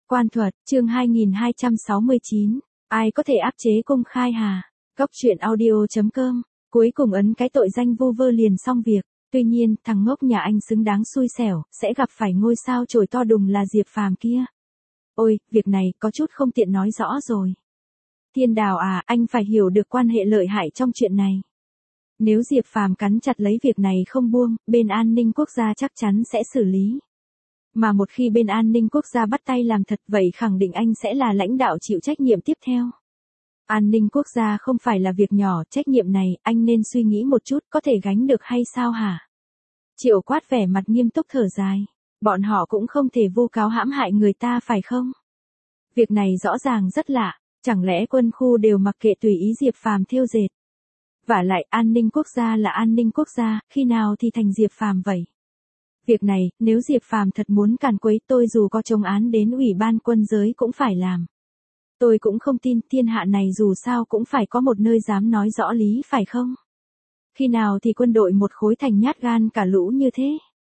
Quan thuật, chương 2269. Ai có thể áp chế Công Khai Hà? Góc truyện audio.com. Cuối cùng ấn cái tội danh vu vơ liền xong việc. Tuy nhiên, thằng ngốc nhà anh xứng đáng xui xẻo, sẽ gặp phải ngôi sao chổi to đùng là Diệp Phàm kia. Ôi, việc này có chút không tiện nói rõ rồi. Thiên Đào à, anh phải hiểu được quan hệ lợi hại trong chuyện này. Nếu Diệp Phàm cắn chặt lấy việc này không buông, bên an ninh quốc gia chắc chắn sẽ xử lý. Mà một khi bên an ninh quốc gia bắt tay làm thật vậy khẳng định anh sẽ là lãnh đạo chịu trách nhiệm tiếp theo. An ninh quốc gia không phải là việc nhỏ, trách nhiệm này anh nên suy nghĩ một chút có thể gánh được hay sao hả? Triệu Quát vẻ mặt nghiêm túc thở dài. Bọn họ cũng không thể vu cáo hãm hại người ta phải không? Việc này rõ ràng rất lạ, chẳng lẽ quân khu đều mặc kệ tùy ý Diệp Phàm thêu dệt? Vả lại an ninh quốc gia là an ninh quốc gia, khi nào thì thành Diệp Phàm vậy? Việc này, nếu Diệp Phàm thật muốn càn quấy tôi dù có chống án đến Ủy ban quân giới cũng phải làm. Tôi cũng không tin thiên hạ này dù sao cũng phải có một nơi dám nói rõ lý phải không? Khi nào thì quân đội một khối thành nhát gan cả lũ như thế?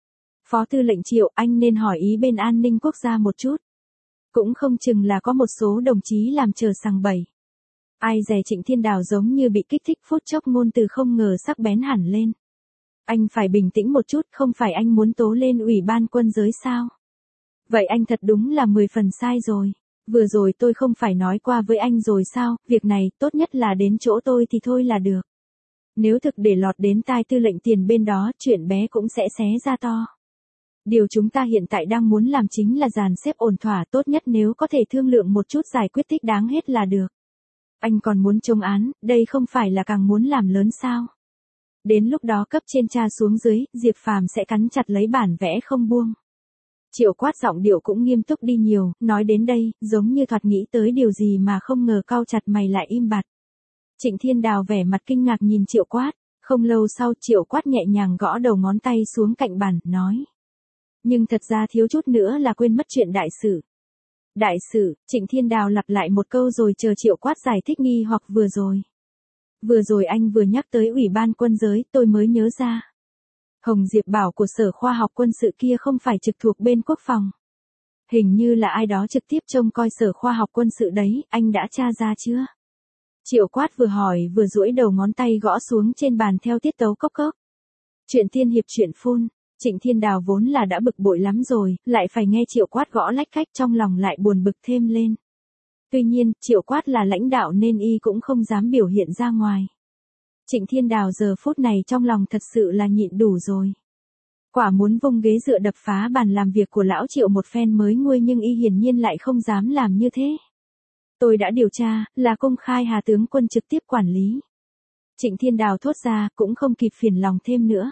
Phó tư lệnh Triệu, anh nên hỏi ý bên an ninh quốc gia một chút. Cũng không chừng là có một số đồng chí làm chờ sằng bậy. Ai dè Trịnh Thiên Đào giống như bị kích thích phút chốc ngôn từ không ngờ sắc bén hẳn lên. Anh phải bình tĩnh một chút, không phải anh muốn tố lên Ủy ban quân giới sao? Vậy anh thật đúng là 10 phần sai rồi. Vừa rồi tôi không phải nói qua với anh rồi sao, việc này tốt nhất là đến chỗ tôi thì thôi là được. Nếu thực để lọt đến tai tư lệnh Tiền bên đó, chuyện bé cũng sẽ xé ra to. Điều chúng ta hiện tại đang muốn làm chính là dàn xếp ổn thỏa, tốt nhất nếu có thể thương lượng một chút giải quyết thích đáng hết là được. Anh còn muốn chống án, đây không phải là càng muốn làm lớn sao? Đến lúc đó cấp trên tra xuống dưới, Diệp Phàm sẽ cắn chặt lấy bản vẽ không buông. Triệu Quát giọng điệu cũng nghiêm túc đi nhiều, nói đến đây, giống như thoạt nghĩ tới điều gì mà không ngờ cau chặt mày lại im bặt. Trịnh Thiên Đào vẻ mặt kinh ngạc nhìn Triệu Quát, không lâu sau Triệu Quát nhẹ nhàng gõ đầu ngón tay xuống cạnh bàn, nói. Nhưng thật ra thiếu chút nữa là quên mất chuyện đại sự. Đại sự, Trịnh Thiên Đào lặp lại một câu rồi chờ Triệu Quát giải thích nghi hoặc vừa rồi. Vừa rồi anh vừa nhắc tới Ủy ban quân giới, tôi mới nhớ ra. Hồng Diệp bảo của Sở Khoa học Quân sự kia không phải trực thuộc bên quốc phòng. Hình như là ai đó trực tiếp trông coi Sở Khoa học Quân sự đấy, anh đã tra ra chưa? Triệu Quát vừa hỏi vừa duỗi đầu ngón tay gõ xuống trên bàn theo tiết tấu cốc cốc. Chuyện tiên hiệp chuyện phun, Trịnh Thiên Đào vốn là đã bực bội lắm rồi, lại phải nghe Triệu Quát gõ lách cách trong lòng lại buồn bực thêm lên. Tuy nhiên, Triệu Quát là lãnh đạo nên y cũng không dám biểu hiện ra ngoài. Trịnh Thiên Đào giờ phút này trong lòng thật sự là nhịn đủ rồi. Quả muốn vung ghế dựa đập phá bàn làm việc của lão Triệu một phen mới nguôi nhưng y hiển nhiên lại không dám làm như thế. Tôi đã điều tra, là Công Khai Hà tướng quân trực tiếp quản lý. Trịnh Thiên Đào thốt ra, cũng không kịp phiền lòng thêm nữa.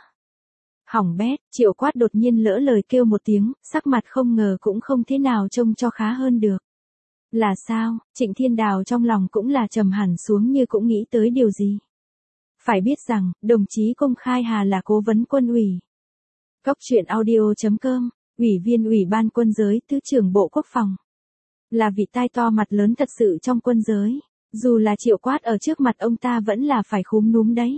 Hỏng bét, Triệu Quát đột nhiên lỡ lời kêu một tiếng, sắc mặt không ngờ cũng không thế nào trông cho khá hơn được. Là sao, Trịnh Thiên Đào trong lòng cũng là trầm hẳn xuống như cũng nghĩ tới điều gì. Phải biết rằng, đồng chí Công Khai Hà là cố vấn quân ủy. Góc truyện audio.com, Ủy viên Ủy ban quân giới, Thứ trưởng Bộ Quốc phòng. Là vị tai to mặt lớn thật sự trong quân giới. Dù là Triệu Quát ở trước mặt ông ta vẫn là phải khúm núm đấy.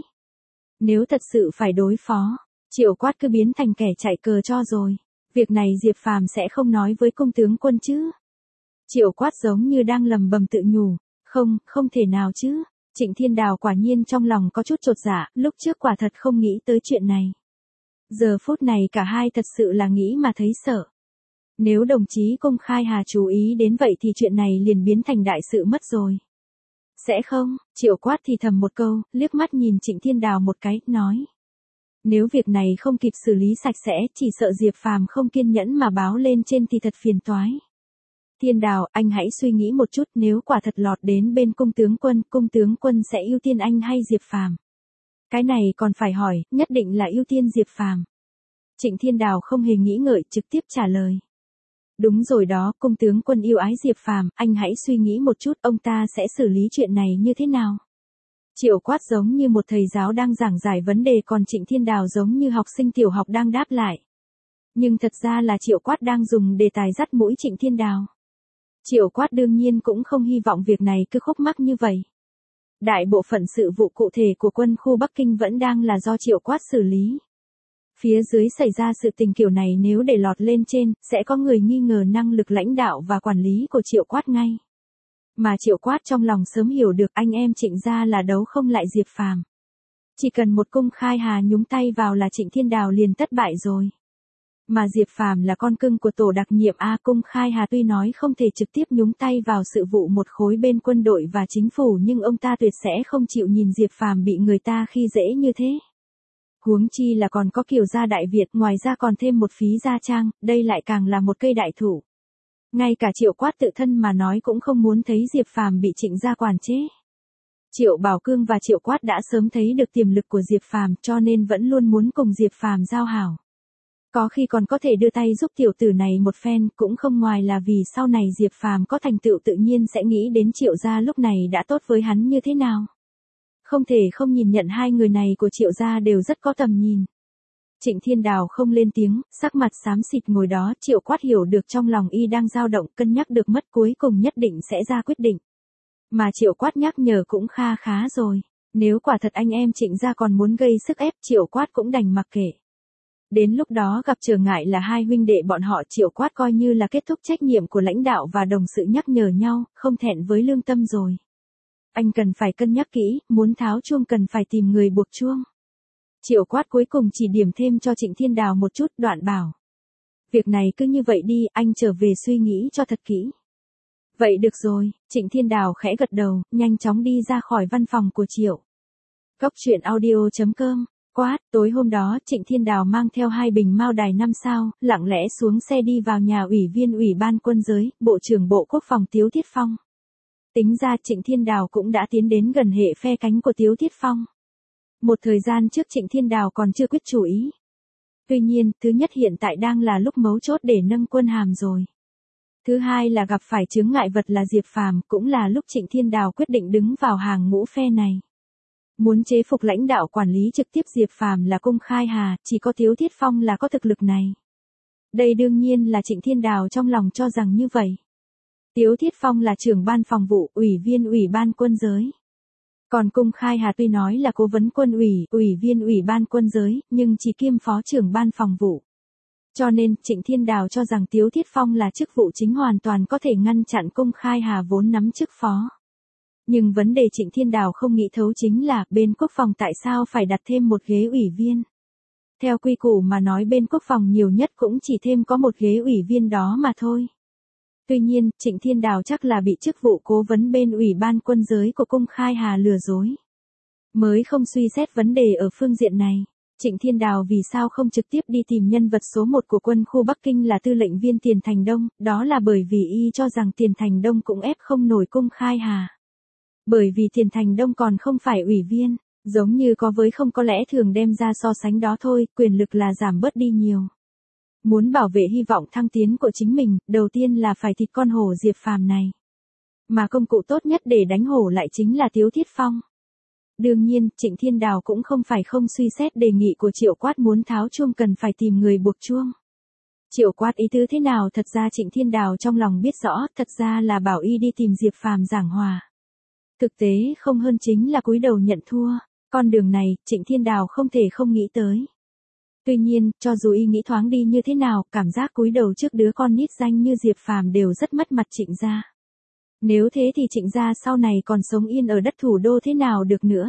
Nếu thật sự phải đối phó, Triệu Quát cứ biến thành kẻ chạy cờ cho rồi. Việc này Diệp Phàm sẽ không nói với công tướng quân chứ. Triệu Quát giống như đang lầm bầm tự nhủ. Không thể nào chứ. Trịnh Thiên Đào quả nhiên trong lòng có chút chột dạ, lúc trước quả thật không nghĩ tới chuyện này. Giờ phút này cả hai thật sự là nghĩ mà thấy sợ. Nếu đồng chí Công Khai Hà chú ý đến vậy thì chuyện này liền biến thành đại sự mất rồi. Sẽ không, Triệu Quát thì thầm một câu, liếc mắt nhìn Trịnh Thiên Đào một cái, nói. Nếu việc này không kịp xử lý sạch sẽ, chỉ sợ Diệp Phàm không kiên nhẫn mà báo lên trên thì thật phiền toái. Thiên Đào, anh hãy suy nghĩ một chút, nếu quả thật lọt đến bên cung tướng quân sẽ ưu tiên anh hay Diệp Phàm? Cái này còn phải hỏi, nhất định là ưu tiên Diệp Phàm. Trịnh Thiên Đào không hề nghĩ ngợi trực tiếp trả lời. Đúng rồi đó, cung tướng quân yêu ái Diệp Phàm, anh hãy suy nghĩ một chút ông ta sẽ xử lý chuyện này như thế nào? Triệu Quát giống như một thầy giáo đang giảng giải vấn đề còn Trịnh Thiên Đào giống như học sinh tiểu học đang đáp lại. Nhưng thật ra là Triệu Quát đang dùng đề tài dắt mũi Trịnh Thiên Đào. Triệu Quát đương nhiên cũng không hy vọng việc này cứ khúc mắc như vậy. Đại bộ phận sự vụ cụ thể của quân khu Bắc Kinh vẫn đang là do Triệu Quát xử lý. Phía dưới xảy ra sự tình kiểu này nếu để lọt lên trên, sẽ có người nghi ngờ năng lực lãnh đạo và quản lý của Triệu Quát ngay. Mà Triệu Quát trong lòng sớm hiểu được anh em Trịnh gia là đấu không lại Diệp Phàm. Chỉ cần một Cung Khai Hà nhúng tay vào là Trịnh Thiên Đào liền thất bại rồi. Mà Diệp Phàm là con cưng của tổ đặc nhiệm A. Cung Khai Hà tuy nói không thể trực tiếp nhúng tay vào sự vụ một khối bên quân đội và chính phủ nhưng ông ta tuyệt sẽ không chịu nhìn Diệp Phàm bị người ta khi dễ như thế. Huống chi là còn có Kiều gia Đại Việt, ngoài ra còn thêm một phí gia trang, đây lại càng là một cây đại thụ. Ngay cả Triệu Quát tự thân mà nói cũng không muốn thấy Diệp Phàm bị Trịnh gia quản chế. Triệu Bảo Cương và Triệu Quát đã sớm thấy được tiềm lực của Diệp Phàm cho nên vẫn luôn muốn cùng Diệp Phàm giao hảo. Có khi còn có thể đưa tay giúp tiểu tử này một phen, cũng không ngoài là vì sau này Diệp Phàm có thành tựu tự nhiên sẽ nghĩ đến Triệu gia lúc này đã tốt với hắn như thế nào. Không thể không nhìn nhận hai người này của Triệu gia đều rất có tầm nhìn. Trịnh Thiên Đào không lên tiếng, sắc mặt xám xịt ngồi đó, Triệu Quát hiểu được trong lòng y đang dao động, cân nhắc được mất cuối cùng nhất định sẽ ra quyết định. Mà Triệu Quát nhắc nhở cũng khá rồi, nếu quả thật anh em Trịnh gia còn muốn gây sức ép, Triệu Quát cũng đành mặc kệ. Đến lúc đó gặp trở ngại là hai huynh đệ bọn họ, Triệu Quát coi như là kết thúc trách nhiệm của lãnh đạo và đồng sự nhắc nhở nhau, không thẹn với lương tâm rồi. Anh cần phải cân nhắc kỹ, muốn tháo chuông cần phải tìm người buộc chuông. Triệu Quát cuối cùng chỉ điểm thêm cho Trịnh Thiên Đào một chút, đoạn bảo. Việc này cứ như vậy đi, anh trở về suy nghĩ cho thật kỹ. Vậy được rồi, Trịnh Thiên Đào khẽ gật đầu, nhanh chóng đi ra khỏi văn phòng của Triệu. Cốc truyện audio.com. Quát, tối hôm đó Trịnh Thiên Đào mang theo 2 bình Mao Đài 5 sao, lặng lẽ xuống xe đi vào nhà ủy viên Ủy ban Quân giới, Bộ trưởng Bộ Quốc phòng Tiếu Thiết Phong. Tính ra Trịnh Thiên Đào cũng đã tiến đến gần hệ phe cánh của Tiếu Thiết Phong. Một thời gian trước Trịnh Thiên Đào còn chưa quyết chủ ý. Tuy nhiên, thứ nhất hiện tại đang là lúc mấu chốt để nâng quân hàm rồi. Thứ hai là gặp phải chướng ngại vật là Diệp Phàm, cũng là lúc Trịnh Thiên Đào quyết định đứng vào hàng ngũ phe này. Muốn chế phục lãnh đạo quản lý trực tiếp Diệp Phàm là Cung Khai Hà, chỉ có Tiếu Thiết Phong là có thực lực này. Đây đương nhiên là Trịnh Thiên Đào trong lòng cho rằng như vậy. Tiếu Thiết Phong là trưởng ban phòng vụ, ủy viên Ủy ban Quân giới. Còn Cung Khai Hà tuy nói là cố vấn quân ủy, ủy viên Ủy ban Quân giới, nhưng chỉ kiêm phó trưởng ban phòng vụ. Cho nên, Trịnh Thiên Đào cho rằng Tiếu Thiết Phong là chức vụ chính hoàn toàn có thể ngăn chặn Cung Khai Hà vốn nắm chức phó. Nhưng vấn đề Trịnh Thiên Đào không nghĩ thấu chính là bên quốc phòng tại sao phải đặt thêm một ghế ủy viên. Theo quy củ mà nói bên quốc phòng nhiều nhất cũng chỉ thêm có một ghế ủy viên đó mà thôi. Tuy nhiên, Trịnh Thiên Đào chắc là bị chức vụ cố vấn bên Ủy ban Quân giới của Cung Khai Hà lừa dối. Mới không suy xét vấn đề ở phương diện này. Trịnh Thiên Đào vì sao không trực tiếp đi tìm nhân vật số 1 của quân khu Bắc Kinh là tư lệnh viên Tiền Thành Đông, đó là bởi vì y cho rằng Tiền Thành Đông cũng ép không nổi Cung Khai Hà. Bởi vì Tiền Thành Đông còn không phải ủy viên, giống như có với không có lẽ thường đem ra so sánh đó thôi, quyền lực là giảm bớt đi nhiều. Muốn bảo vệ hy vọng thăng tiến của chính mình, đầu tiên là phải thịt con hổ Diệp Phàm này. Mà công cụ tốt nhất để đánh hổ lại chính là Tiếu Thiết Phong. Đương nhiên, Trịnh Thiên Đào cũng không phải không suy xét đề nghị của Triệu Quát muốn tháo chuông cần phải tìm người buộc chuông. Triệu Quát ý tứ thế nào thật ra Trịnh Thiên Đào trong lòng biết rõ, thật ra là bảo y đi tìm Diệp Phàm giảng hòa. Thực tế không hơn chính là cúi đầu nhận thua, con đường này, Trịnh Thiên Đào không thể không nghĩ tới. Tuy nhiên, cho dù y nghĩ thoáng đi như thế nào, cảm giác cúi đầu trước đứa con nít danh như Diệp Phàm đều rất mất mặt Trịnh gia. Nếu thế thì Trịnh gia sau này còn sống yên ở đất thủ đô thế nào được nữa.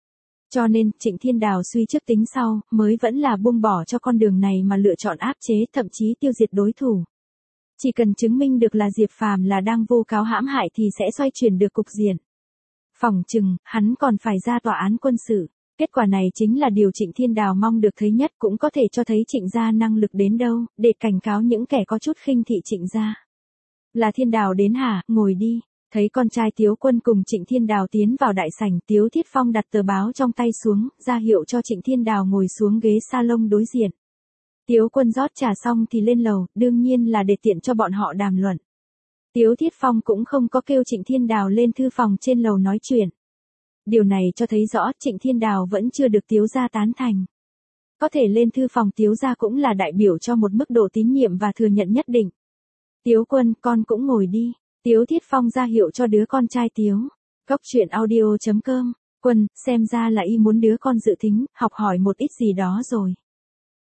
Cho nên, Trịnh Thiên Đào suy trước tính sau, mới vẫn là buông bỏ cho con đường này mà lựa chọn áp chế, thậm chí tiêu diệt đối thủ. Chỉ cần chứng minh được là Diệp Phàm là đang vu cáo hãm hại thì sẽ xoay chuyển được cục diện. Phỏng chừng, hắn còn phải ra tòa án quân sự. Kết quả này chính là điều Trịnh Thiên Đào mong được thấy nhất, cũng có thể cho thấy Trịnh gia năng lực đến đâu, để cảnh cáo những kẻ có chút khinh thị Trịnh gia. Là Thiên Đào đến hả, ngồi đi. Thấy con trai Tiếu Quân cùng Trịnh Thiên Đào tiến vào đại sảnh, Tiếu Thiết Phong đặt tờ báo trong tay xuống, ra hiệu cho Trịnh Thiên Đào ngồi xuống ghế salon đối diện. Tiếu Quân rót trà xong thì lên lầu, đương nhiên là để tiện cho bọn họ đàm luận. Tiếu Thiết Phong cũng không có kêu Trịnh Thiên Đào lên thư phòng trên lầu nói chuyện. Điều này cho thấy rõ Trịnh Thiên Đào vẫn chưa được Tiếu gia tán thành. Có thể lên thư phòng Tiếu gia cũng là đại biểu cho một mức độ tín nhiệm và thừa nhận nhất định. Tiếu Quân, con cũng ngồi đi. Tiếu Thiết Phong ra hiệu cho đứa con trai Tiếu. Cốc truyện audio.com. Quân, xem ra là y muốn đứa con dự tính, học hỏi một ít gì đó rồi.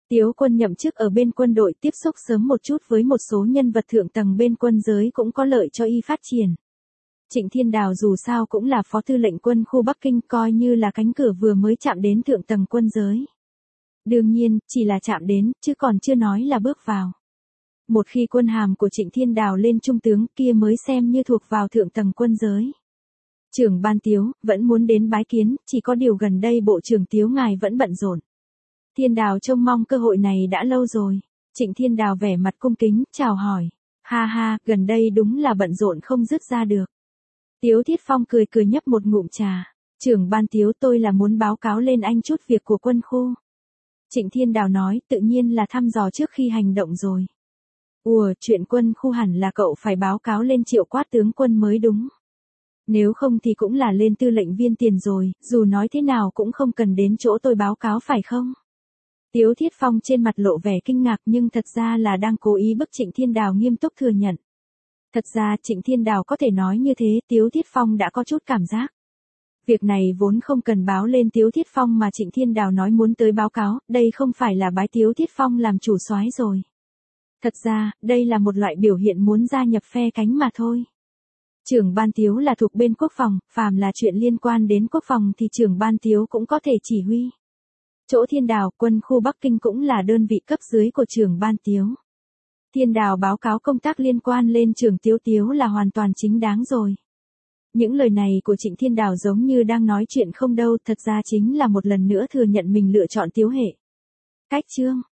Tiếu Quân nhậm chức ở bên quân đội, tiếp xúc sớm một chút với một số nhân vật thượng tầng bên quân giới cũng có lợi cho y phát triển. Trịnh Thiên Đào dù sao cũng là phó tư lệnh quân khu Bắc Kinh, coi như là cánh cửa vừa mới chạm đến thượng tầng quân giới. Đương nhiên, chỉ là chạm đến, chứ còn chưa nói là bước vào. Một khi quân hàm của Trịnh Thiên Đào lên trung tướng kia mới xem như thuộc vào thượng tầng quân giới. Trưởng ban Tiếu, vẫn muốn đến bái kiến, chỉ có điều gần đây bộ trưởng Tiếu ngài vẫn bận rộn. Thiên Đào trông mong cơ hội này đã lâu rồi. Trịnh Thiên Đào vẻ mặt cung kính, chào hỏi. Ha ha, gần đây đúng là bận rộn không dứt ra được. Tiếu Thiết Phong cười cười nhấp một ngụm trà. Trưởng ban Tiếu, tôi là muốn báo cáo lên anh chút việc của quân khu. Trịnh Thiên Đào nói, tự nhiên là thăm dò trước khi hành động rồi. Chuyện quân khu hẳn là cậu phải báo cáo lên Triệu Quát tướng quân mới đúng. Nếu không thì cũng là lên tư lệnh viên tiền rồi, dù nói thế nào cũng không cần đến chỗ tôi báo cáo phải không? Tiếu Thiết Phong trên mặt lộ vẻ kinh ngạc nhưng thật ra là đang cố ý bức Trịnh Thiên Đào nghiêm túc thừa nhận. Thật ra Trịnh Thiên Đào có thể nói như thế, Tiếu Thiết Phong đã có chút cảm giác. Việc này vốn không cần báo lên Tiếu Thiết Phong mà Trịnh Thiên Đào nói muốn tới báo cáo, đây không phải là bái Tiếu Thiết Phong làm chủ soái rồi. Thật ra, đây là một loại biểu hiện muốn gia nhập phe cánh mà thôi. Trưởng ban Tiếu là thuộc bên quốc phòng, phàm là chuyện liên quan đến quốc phòng thì trưởng ban Tiếu cũng có thể chỉ huy. Chỗ Thiên Đào, quân khu Bắc Kinh cũng là đơn vị cấp dưới của trưởng ban Tiếu. Thiên Đào báo cáo công tác liên quan lên trưởng Tiếu Tiếu là hoàn toàn chính đáng rồi. Những lời này của Trịnh Thiên Đào giống như đang nói chuyện không đâu, thật ra chính là một lần nữa thừa nhận mình lựa chọn Tiếu Hệ. Cách chương